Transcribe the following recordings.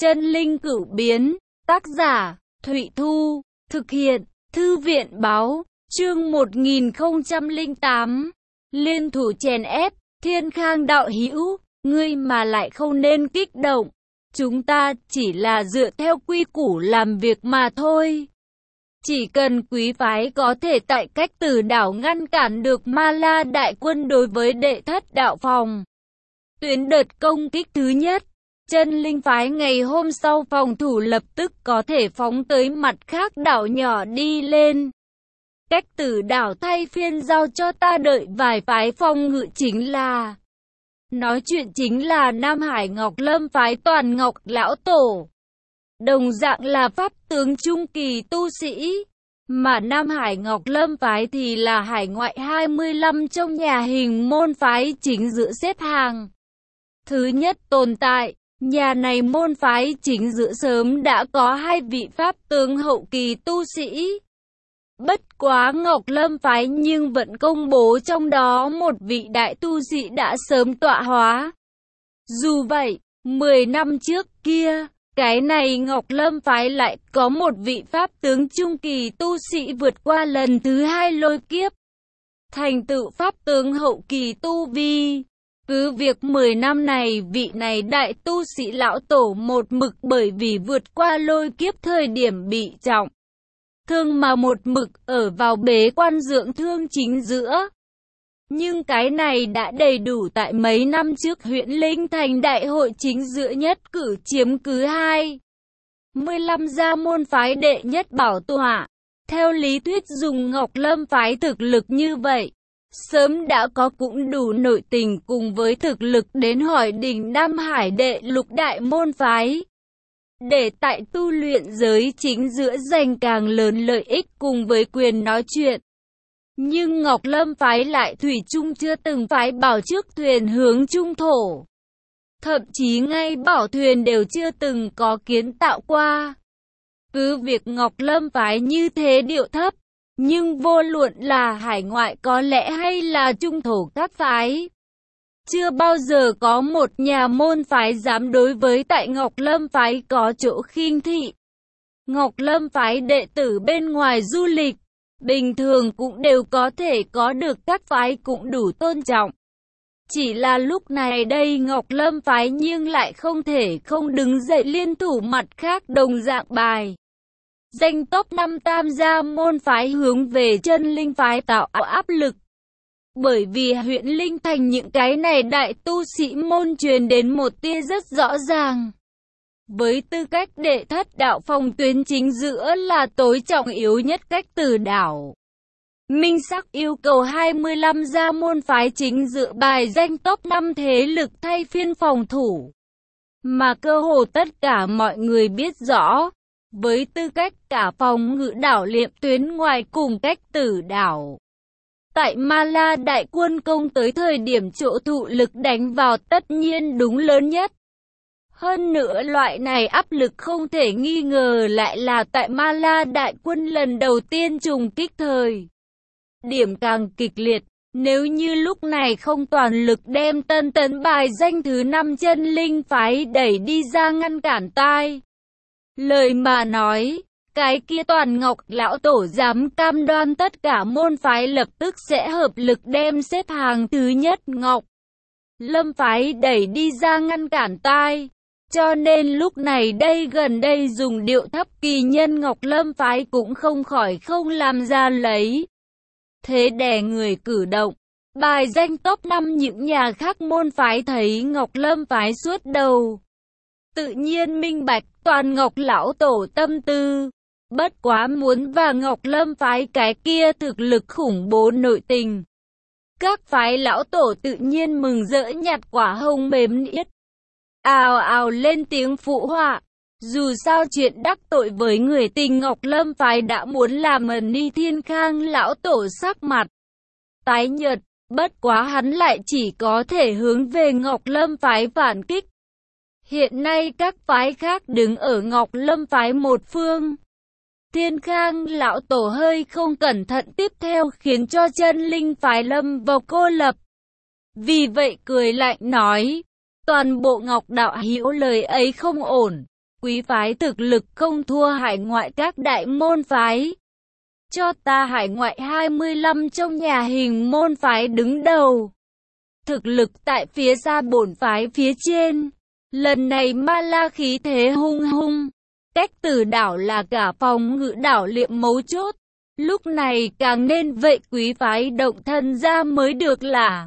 Chân linh cửu biến, tác giả, Thụy Thu, thực hiện, Thư viện báo, chương 1008, liên thủ chèn ép, Thiên Khang đạo hữu, ngươi mà lại không nên kích động, chúng ta chỉ là dựa theo quy củ làm việc mà thôi. Chỉ cần quý phái có thể tại Cách Tử đảo ngăn cản được Ma La đại quân đối với Đệ Thất đạo phòng. Tuyến đợt công kích thứ nhất, Chân linh phái ngày hôm sau phòng thủ lập tức có thể phóng tới mặt khác đảo nhỏ đi lên. Cách Tử đảo thay phiên giao cho ta, đợi vài phái phòng ngự chính là. Nói chuyện chính là Nam Hải Ngọc Lâm phái Toàn Ngọc lão tổ. Đồng dạng là pháp tướng trung kỳ tu sĩ. Mà Nam Hải Ngọc Lâm phái thì là hải ngoại 25 trong nhà hình môn phái chính giữa xếp hàng. Thứ nhất tồn tại, nhà này môn phái chính giữa sớm đã có 2 vị pháp tướng hậu kỳ tu sĩ. Bất quá Ngọc Lâm phái nhưng vẫn công bố trong đó một vị đại tu sĩ đã sớm tọa hóa. Dù vậy, 10 năm trước kia, cái này Ngọc Lâm phái lại có một vị pháp tướng trung kỳ tu sĩ vượt qua lần thứ 2 lôi kiếp, thành tựu pháp tướng hậu kỳ tu vi. Cứ việc 10 năm này vị này đại tu sĩ lão tổ một mực bởi vì vượt qua lôi kiếp thời điểm bị trọng thương mà một mực ở vào bế quan dưỡng thương chính giữa. Nhưng cái này đã đầy đủ tại mấy năm trước huyện Linh Thành đại hội chính giữa nhất cử chiếm cứ 15 gia môn phái đệ nhất bảo tọa. Theo lý thuyết dùng Ngọc Lâm phái thực lực như vậy, sớm đã có cũng đủ nội tình cùng với thực lực đến hỏi đỉnh Nam Hải đệ lục đại môn phái. Để tại tu luyện giới chính giữa giành càng lớn lợi ích cùng với quyền nói chuyện. Nhưng Ngọc Lâm phái lại thủy chung chưa từng phái bảo trước thuyền hướng trung thổ. Thậm chí ngay bảo thuyền đều chưa từng có kiến tạo qua. Cứ việc Ngọc Lâm phái như thế điệu thấp, nhưng vô luận là hải ngoại có lẽ hay là trung thổ các phái, chưa bao giờ có một nhà môn phái dám đối với tại Ngọc Lâm phái có chỗ khinh thị. Ngọc Lâm phái đệ tử bên ngoài du lịch, bình thường cũng đều có thể có được các phái cũng đủ tôn trọng. Chỉ là lúc này đây Ngọc Lâm phái nhưng lại không thể không đứng dậy liên thủ mặt khác đồng dạng bài. Danh top 5 tam gia môn phái hướng về Chân linh phái tạo áp lực. Bởi vì huyện Linh Thành những cái này đại tu sĩ môn truyền đến một tia rất rõ ràng. Với tư cách đệ thất đạo phòng tuyến chính giữa là tối trọng yếu nhất Cách Tử đảo. Minh sắc yêu cầu 25 gia môn phái chính giữa bài danh top 5 thế lực thay phiên phòng thủ. Mà cơ hồ tất cả mọi người biết rõ, với tư cách cả phòng ngự đảo liệm tuyến ngoài cùng Cách Tử đảo. Tại Ma La đại quân công tới thời điểm chỗ thụ lực đánh vào tất nhiên đúng lớn nhất. Hơn nữa loại này áp lực không thể nghi ngờ lại là tại Ma La đại quân lần đầu tiên trùng kích thời điểm càng kịch liệt. Nếu như lúc này không toàn lực đem tân tấn bài danh thứ 5 Chân linh phái đẩy đi ra ngăn cản tai, lời mà nói, cái kia Toàn Ngọc lão tổ dám cam đoan tất cả môn phái lập tức sẽ hợp lực đem xếp hàng thứ nhất Ngọc Lâm phái đẩy đi ra ngăn cản tai. Cho nên lúc này đây gần đây dùng điệu thấp kỳ nhân Ngọc Lâm phái cũng không khỏi không làm ra lấy thế đè người cử động. Bài danh top 5 những nhà khác môn phái thấy Ngọc Lâm phái suốt đầu, tự nhiên minh bạch Toàn Ngọc lão tổ tâm tư. Bất quá muốn và Ngọc Lâm phái cái kia thực lực khủng bố nội tình. Các phái lão tổ tự nhiên mừng rỡ nhặt quả hồng mềm niết. Ào ào lên tiếng phụ họa. Dù sao chuyện đắc tội với người tình Ngọc Lâm phái đã muốn làm Ni Thiên Khang lão tổ sắc mặt tái nhợt. Bất quá hắn lại chỉ có thể hướng về Ngọc Lâm phái phản kích. Hiện nay các phái khác đứng ở Ngọc Lâm phái một phương. Thiên Khang lão tổ hơi không cẩn thận tiếp theo khiến cho Chân linh phái lâm vào cô lập. Vì vậy cười lạnh nói, toàn bộ Ngọc đạo hữu lời ấy không ổn. quý phái thực lực không thua hải ngoại các đại môn phái. Cho ta hải ngoại 25 trong nhà hình môn phái đứng đầu. Thực lực tại phía xa bổn phái phía trên. Lần này Ma La khí thế hung hung. Cách Tử đảo là cả phòng ngự đảo liệm mấu chốt. Lúc này càng nên vậy quý phái động thân ra mới được là.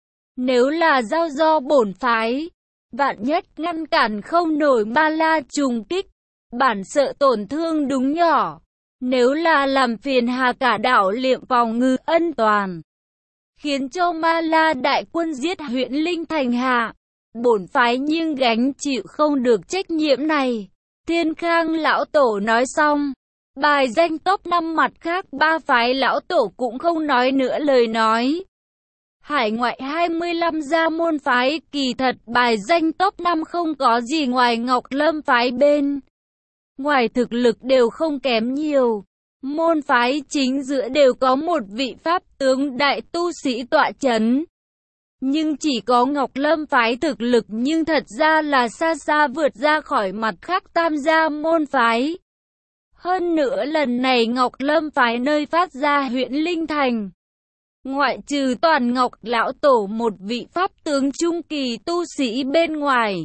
Nếu là giao do bổn phái, vạn nhất ngăn cản không nổi Ma La trùng kích, bản sợ tổn thương đúng nhỏ. Nếu là làm phiền hà cả đảo liệm phòng ngự ân toàn, khiến cho Ma La đại quân giết huyện Linh Thành hạ, bổn phái nhưng gánh chịu không được trách nhiệm này. Thiên Khang lão tổ nói xong, bài danh top 5 mặt khác ba phái lão tổ cũng không nói nữa lời nói. Hải ngoại 25 gia môn phái, kỳ thật bài danh top 5 không có gì ngoài Ngọc Lâm phái bên. Ngoài thực lực đều không kém nhiều, môn phái chính giữa đều có một vị pháp tướng đại tu sĩ tọa chấn. Nhưng chỉ có Ngọc Lâm phái thực lực nhưng thật ra là xa xa vượt ra khỏi mặt khác tam gia môn phái. Hơn nữa lần này Ngọc Lâm phái nơi phát ra huyện Linh Thành, ngoại trừ Toàn Ngọc lão tổ một vị pháp tướng trung kỳ tu sĩ bên ngoài,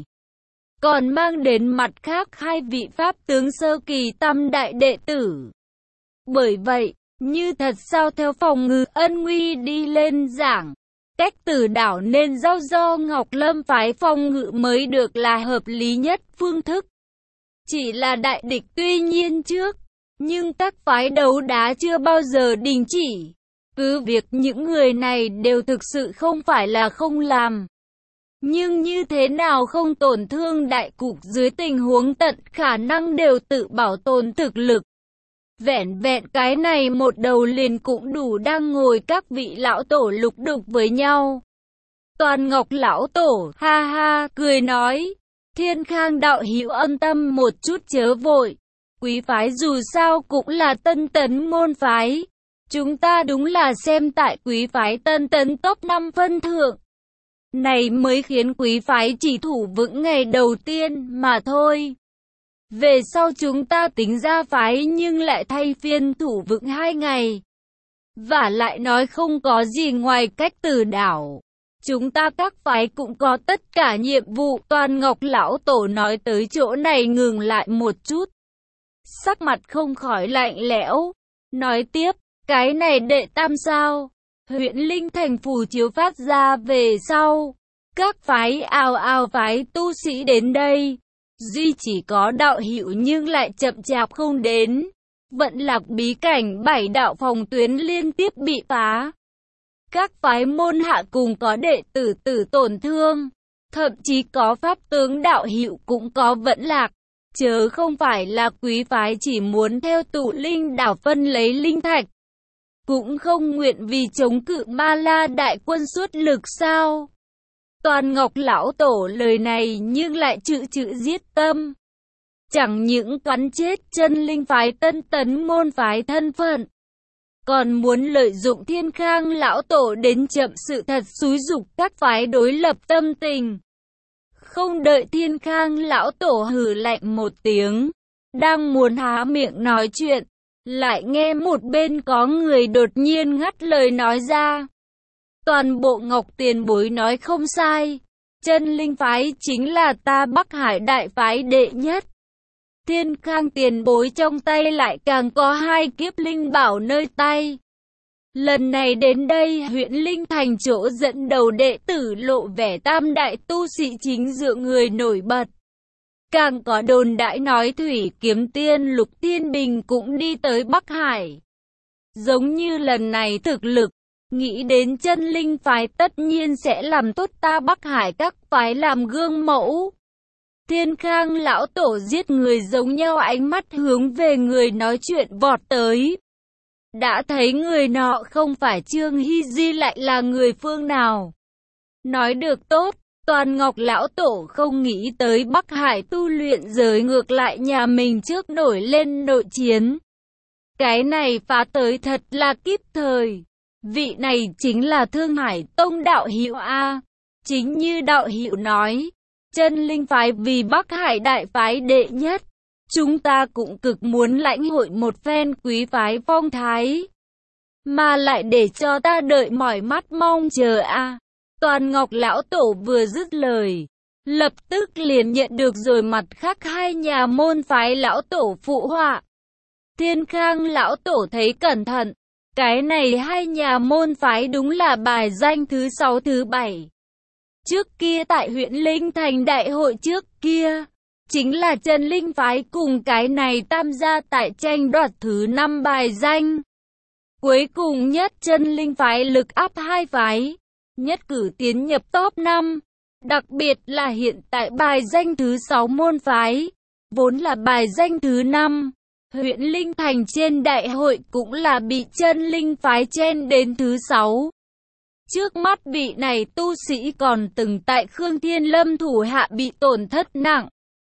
còn mang đến mặt khác hai vị pháp tướng sơ kỳ tam đại đệ tử. Bởi vậy, như thật sao theo phòng ngự ân nguy đi lên giảng, cách Tử đảo nên giao do Ngọc Lâm phái phòng ngự mới được là hợp lý nhất phương thức. Chỉ là đại địch tuy nhiên trước, nhưng các phái đấu đá chưa bao giờ đình chỉ. Cứ việc những người này đều thực sự không phải là không làm. Nhưng như thế nào không tổn thương đại cục dưới tình huống tận khả năng đều tự bảo tồn thực lực. Vẹn vẹn cái này một đầu liền cũng đủ đang ngồi các vị lão tổ lục đục với nhau. Toàn Ngọc lão tổ ha ha cười nói, Thiên Khang đạo hữu âm tâm một chút chớ vội. Quý phái dù sao cũng là Tân Tấn môn phái. Chúng ta đúng là xem tại quý phái Tân Tấn top 5 phân thượng này mới khiến quý phái chỉ thủ vững ngày đầu tiên mà thôi. Về sau chúng ta tính ra phái nhưng lại thay phiên thủ vững 2 ngày. Và lại nói không có gì ngoài cách Tử đảo. Chúng ta các phái cũng có tất cả nhiệm vụ. Toàn Ngọc lão tổ nói tới chỗ này ngừng lại một chút, sắc mặt không khỏi lạnh lẽo, nói tiếp, cái này đệ tam sao? Huyện Linh Thành phù chiếu phát ra về sau, các phái ào ào phái tu sĩ đến đây, duy chỉ có đạo hữu nhưng lại chậm chạp không đến. Vận Lạc bí cảnh 7 đạo phòng tuyến liên tiếp bị phá. Các phái môn hạ cùng có đệ tử tử tổn thương, thậm chí có pháp tướng đạo hữu cũng có Vận Lạc. Chớ không phải là quý phái chỉ muốn theo tụ linh đảo phân lấy linh thạch, cũng không nguyện vì chống cự Ma La đại quân suốt lực sao? Toàn Ngọc lão tổ lời này nhưng lại chữ giết tâm. Chẳng những cắn chết chân linh phái Tân Tấn môn phái thân phận, còn muốn lợi dụng Thiên Khang lão tổ đến chậm sự thật xúi giục các phái đối lập tâm tình. Không đợi Thiên Khang lão tổ hừ lạnh một tiếng, đang muốn há miệng nói chuyện, lại nghe một bên có người đột nhiên ngắt lời nói ra. Toàn bộ Ngọc tiền bối nói không sai, chân linh phái chính là ta Bắc Hải đại phái đệ nhất. Thiên Khang tiền bối trong tay lại càng có 2 kiếp linh bảo nơi tay. Lần này đến đây huyện Linh Thành chỗ dẫn đầu đệ tử lộ vẻ tam đại tu sĩ chính dựa người nổi bật. Càng có đồn đại nói Thủy Kiếm Tiên Lục Thiên Bình cũng đi tới Bắc Hải. Giống như lần này thực lực, nghĩ đến chân linh phái tất nhiên sẽ làm tốt ta Bắc Hải các phái làm gương mẫu. Thiên Khang lão tổ giết người giống nhau ánh mắt hướng về người nói chuyện vọt tới. Đã thấy người nọ không phải Trương Hy Di lại là người phương nào. Nói được tốt, Toàn Ngọc lão tổ không nghĩ tới Bắc Hải tu luyện giới ngược lại nhà mình trước nổi lên nội chiến. Cái này phá tới thật là kíp thời. Vị này chính là Thương Hải Tông đạo hữu A. Chính như đạo hữu nói, Chân linh phái vì Bắc Hải đại phái đệ nhất. Chúng ta cũng cực muốn lãnh hội một phen quý phái phong thái. Mà lại để cho ta đợi mỏi mắt mong chờ a. Toàn Ngọc lão tổ vừa dứt lời, lập tức liền nhận được rồi mặt khác hai nhà môn phái lão tổ phụ họa. Thiên Khang lão tổ thấy cẩn thận, cái này hai nhà môn phái đúng là bài danh thứ 6 thứ 7. Trước kia tại huyện Linh Thành đại hội trước kia, chính là chân linh phái cùng cái này tam gia tại tranh đoạt thứ 5 bài danh. Cuối cùng nhất chân linh phái lực áp hai phái, nhất cử tiến nhập top 5. Đặc biệt là hiện tại bài danh thứ 6 môn phái, vốn là bài danh thứ 5. Huyện Linh Thành trên đại hội cũng là bị chân linh phái chen đến thứ 6. Trước mắt vị này tu sĩ còn từng tại Khương Thiên Lâm thủ hạ bị tổn thất nặng.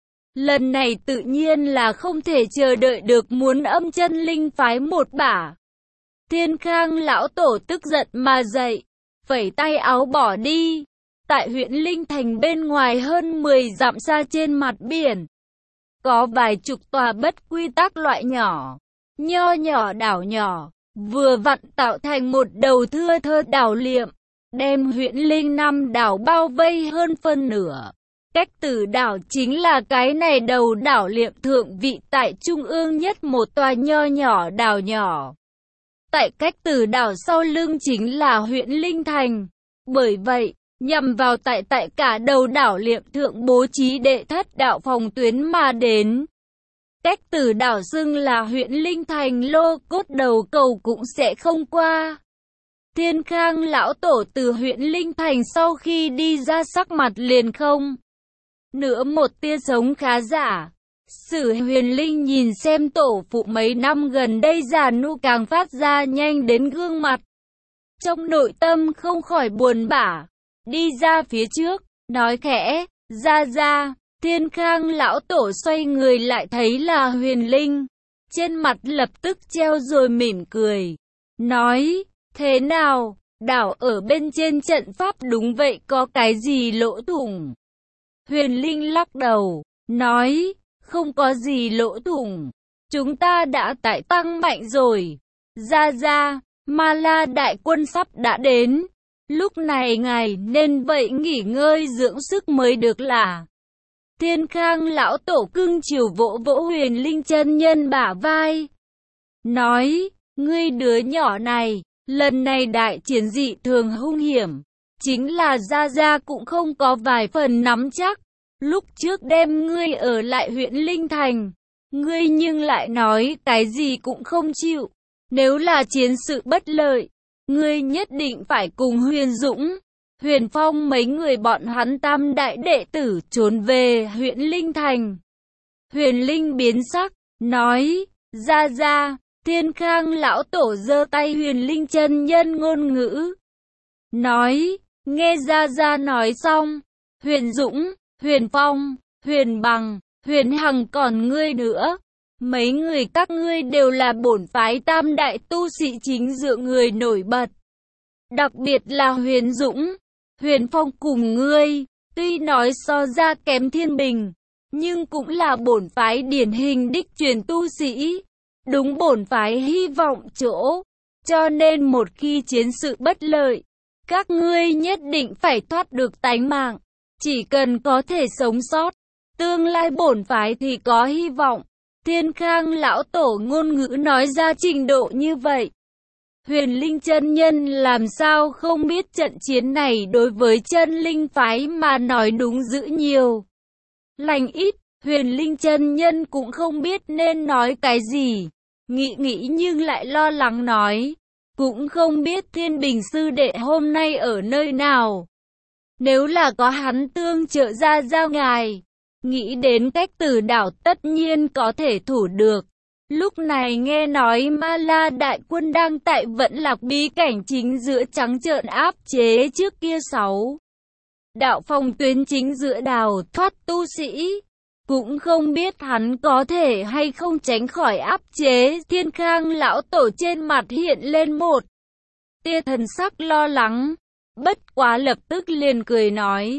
Lần này tự nhiên là không thể chờ đợi được muốn âm chân linh phái một bả. Thiên Khang lão tổ tức giận mà dậy, phẩy tay áo bỏ đi. Tại huyện Linh Thành bên ngoài hơn 10 dặm xa trên mặt biển, có vài chục tòa bất quy tắc loại nhỏ, nho nhỏ đảo nhỏ, vừa vặn tạo thành một đầu thưa thớt đảo liệm, đem huyện Linh Nam đảo bao vây hơn phân nửa. Cách Tử đảo chính là cái này đầu đảo liệm thượng vị tại trung ương nhất một tòa nho nhỏ đảo nhỏ. Tại Cách Tử đảo sau lưng chính là huyện Linh Thành. Bởi vậy, nhằm vào tại cả đầu đảo liệm thượng bố trí đệ thất đạo phòng tuyến mà đến. Cách Tử đảo xưng là huyện Linh Thành lô cốt đầu cầu cũng sẽ không qua. Thiên Khang lão tổ từ huyện Linh Thành sau khi đi ra sắc mặt liền không nữa một tia sống khá giả. Sử Huyền Linh nhìn xem tổ phụ mấy năm gần đây già nua càng phát ra nhanh đến gương mặt. Trong nội tâm không khỏi buồn bã, đi ra phía trước, nói khẽ, ra. Thiên Khang lão tổ xoay người lại thấy là Huyền Linh. Trên mặt lập tức treo rồi mỉm cười. Nói, thế nào, đảo ở bên trên trận pháp đúng vậy có cái gì lỗ thủng? Huyền Linh lắc đầu, nói, không có gì lỗ thủng. Chúng ta đã tại tăng mạnh rồi. Ra, Ma La đại quân sắp đã đến. Lúc này ngài nên vậy nghỉ ngơi dưỡng sức mới được là. Thiên Khang lão tổ cưng chiều vỗ vỗ Huyền Linh chân nhân bả vai. Nói, ngươi đứa nhỏ này, lần này đại chiến dị thường hung hiểm. Chính là Gia cũng không có vài phần nắm chắc. Lúc trước đem ngươi ở lại huyện Linh Thành, ngươi nhưng lại nói cái gì cũng không chịu. Nếu là chiến sự bất lợi, ngươi nhất định phải cùng Huyền Dũng, Huyền Phong mấy người bọn hắn tam đại đệ tử trốn về huyện Linh Thành. Huyền Linh biến sắc, nói, ra, Thiên Khang lão tổ giơ tay Huyền Linh chân nhân ngôn ngữ. Nói, nghe ra nói xong, Huyền Dũng, Huyền Phong, Huyền Bằng, Huyền Hằng còn ngươi nữa. Mấy người các ngươi đều là bổn phái tam đại tu sĩ chính dựa người nổi bật. Đặc biệt là Huyền Dũng, Huyền Phong cùng ngươi, tuy nói so ra kém Thiên Bình, nhưng cũng là bổn phái điển hình đích truyền tu sĩ. Đúng bổn phái hy vọng chỗ. Cho nên một khi chiến sự bất lợi, các ngươi nhất định phải thoát được tánh mạng. Chỉ cần có thể sống sót, tương lai bổn phái thì có hy vọng. Thiên Khang lão tổ ngôn ngữ nói ra trình độ như vậy. Huyền Linh chân nhân làm sao không biết trận chiến này đối với chân linh phái mà nói đúng dữ nhiều. Lành ít, Huyền Linh chân nhân cũng không biết nên nói cái gì. Nghĩ nhưng lại lo lắng nói. Cũng không biết Thiên Bình sư đệ hôm nay ở nơi nào. Nếu là có hắn tương trợ ra giao ngài, nghĩ đến Cách Tử đảo tất nhiên có thể thủ được. Lúc này nghe nói Ma La đại quân đang tại Vận Lạc bí cảnh chính giữa trắng trợn áp chế trước kia 6 đạo phòng tuyến chính giữa đào thoát tu sĩ. Cũng không biết hắn có thể hay không tránh khỏi áp chế. Thiên Khang lão tổ trên mặt hiện lên một tia thần sắc lo lắng. Bất quá lập tức liền cười nói,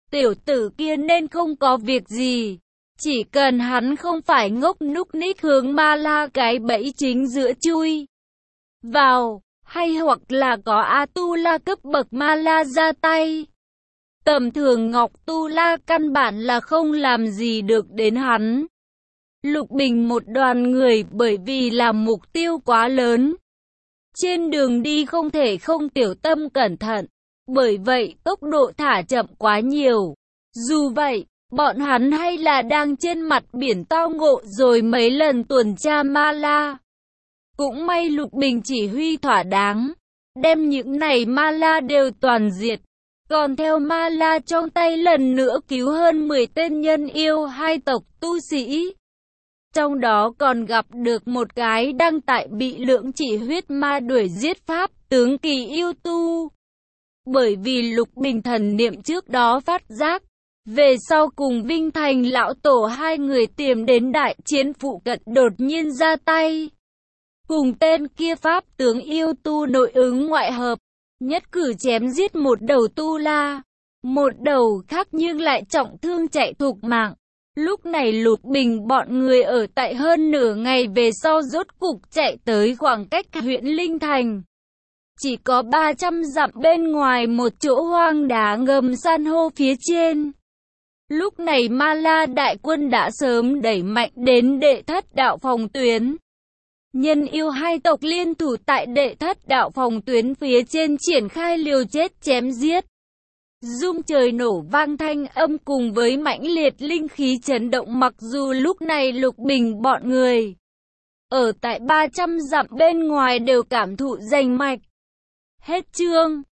Tiểu tử kia nên không có việc gì. Chỉ cần hắn không phải ngốc núc ních hướng ma la cái bẫy chính giữa chui vào, hay hoặc là có A-tu-la cấp bậc ma la ra tay. Tầm thường Ngọc Tu La căn bản là không làm gì được đến hắn. Lục Bình một đoàn người bởi vì là mục tiêu quá lớn. Trên đường đi không thể không tiểu tâm cẩn thận. Bởi vậy tốc độ thả chậm quá nhiều. Dù vậy, bọn hắn hay là đang trên mặt biển tao ngộ rồi mấy lần tuần tra ma la. Cũng may Lục Bình chỉ huy thỏa đáng. Đem những này ma la đều toàn diệt. Còn theo ma la trong tay lần nữa cứu hơn 10 tên nhân yêu hai tộc tu sĩ. Trong đó còn gặp được một cái đang tại bị lượng chỉ huyết ma đuổi giết pháp tướng kỳ yêu tu. Bởi vì Lục Bình thần niệm trước đó phát giác, về sau cùng Vinh Thành lão tổ hai người tìm đến đại chiến phụ cận đột nhiên ra tay. Cùng tên kia pháp tướng yêu tu nội ứng ngoại hợp, nhất cử chém giết một đầu tu la, một đầu khác nhưng lại trọng thương chạy thục mạng. Lúc này Lục Bình bọn người ở tại hơn nửa ngày về sau rốt cục chạy tới khoảng cách huyện Linh Thành. Chỉ có 300 dặm bên ngoài một chỗ hoang đá ngầm san hô phía trên. Lúc này Ma La đại quân đã sớm đẩy mạnh đến đệ thất đạo phòng tuyến. Nhân yêu hai tộc liên thủ tại đệ thất đạo phòng tuyến phía trên triển khai liều chết chém giết. Rung trời nổ vang thanh âm cùng với mãnh liệt linh khí chấn động, mặc dù lúc này Lục Bình bọn người ở tại 300 dặm bên ngoài đều cảm thụ rành mạch. Hết chương.